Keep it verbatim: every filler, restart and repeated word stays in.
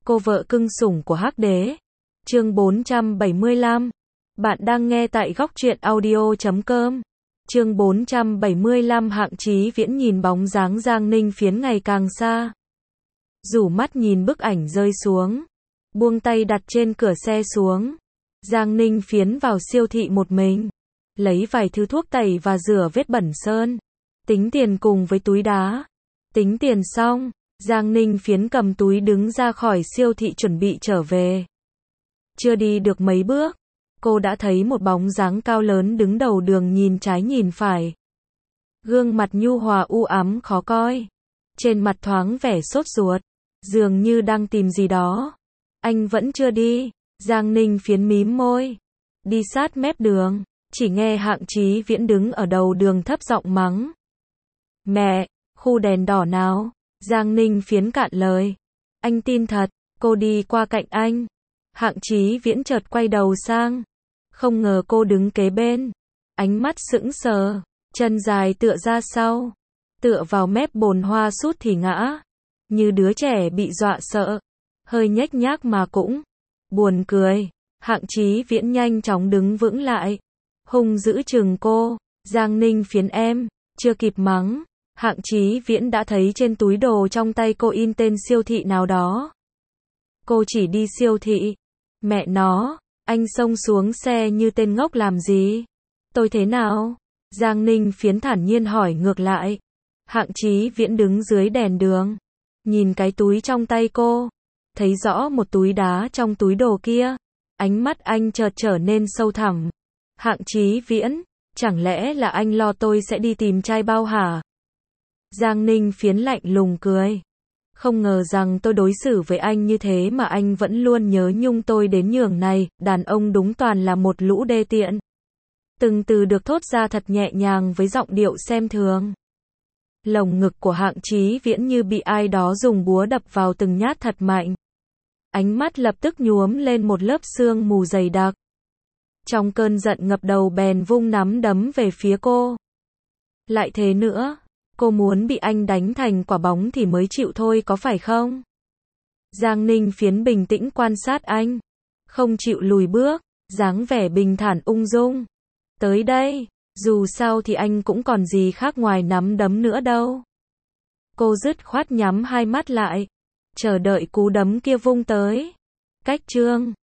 Cô vợ cưng sủng của Hắc Đế. Chương bốn trăm bảy mươi lăm. Bạn đang nghe tại góc truyện audio chấm com. Chương bốn trăm bảy mươi lăm. Hạng Chí Viễn nhìn bóng dáng Giang Ninh Phiến ngày càng xa. Rủ mắt nhìn bức ảnh rơi xuống. Buông tay đặt trên cửa xe xuống. Giang Ninh Phiến vào siêu thị một mình. Lấy vài thứ thuốc tẩy và rửa vết bẩn sơn. Tính tiền cùng với túi đá. Tính tiền xong, Giang Ninh Phiến cầm túi đứng ra khỏi siêu thị chuẩn bị trở về. Chưa đi được mấy bước, cô đã thấy một bóng dáng cao lớn đứng đầu đường nhìn trái nhìn phải. Gương mặt nhu hòa u ám khó coi. Trên mặt thoáng vẻ sốt ruột, dường như đang tìm gì đó. Anh vẫn chưa đi. Giang Ninh Phiến mím môi. Đi sát mép đường, chỉ nghe Hạng Chí Viễn đứng ở đầu đường thấp giọng mắng. Mẹ, khu đèn đỏ nào? Giang Ninh Phiến cạn lời. Anh tin thật. Cô đi qua cạnh anh. Hạng Chí Viễn chợt quay đầu sang. Không ngờ cô đứng kế bên. Ánh mắt sững sờ, chân dài tựa ra sau. Tựa vào mép bồn hoa sút thì ngã. Như đứa trẻ bị dọa sợ. Hơi nhếch nhác mà cũng buồn cười. Hạng Chí Viễn nhanh chóng đứng vững lại. Hung dữ chừng cô. Giang Ninh Phiến em. Chưa kịp mắng, Hạng Chí Viễn đã thấy trên túi đồ trong tay cô in tên siêu thị nào đó. Cô chỉ đi siêu thị. Mẹ nó, anh xông xuống xe như tên ngốc làm gì? Tôi thế nào? Giang Ninh Phiến thản nhiên hỏi ngược lại. Hạng Chí Viễn đứng dưới đèn đường. Nhìn cái túi trong tay cô. Thấy rõ một túi đá trong túi đồ kia. Ánh mắt anh chợt trở nên sâu thẳm. Hạng Chí Viễn, chẳng lẽ là anh lo tôi sẽ đi tìm trai bao hả? Giang Ninh Phiến lạnh lùng cười. Không ngờ rằng tôi đối xử với anh như thế mà anh vẫn luôn nhớ nhung tôi đến nhường này, đàn ông đúng toàn là một lũ đê tiện. Từng từ được thốt ra thật nhẹ nhàng với giọng điệu xem thường. Lồng ngực của Hạng Chí Viễn như bị ai đó dùng búa đập vào từng nhát thật mạnh. Ánh mắt lập tức nhuốm lên một lớp sương mù dày đặc. Trong cơn giận ngập đầu bèn vung nắm đấm về phía cô. Lại thế nữa, cô muốn bị anh đánh thành quả bóng thì mới chịu thôi có phải không? Giang Ninh Phiến bình tĩnh quan sát anh. Không chịu lùi bước, dáng vẻ bình thản ung dung. Tới đây, dù sao thì anh cũng còn gì khác ngoài nắm đấm nữa đâu. Cô dứt khoát nhắm hai mắt lại. Chờ đợi cú đấm kia vung tới. Cách chương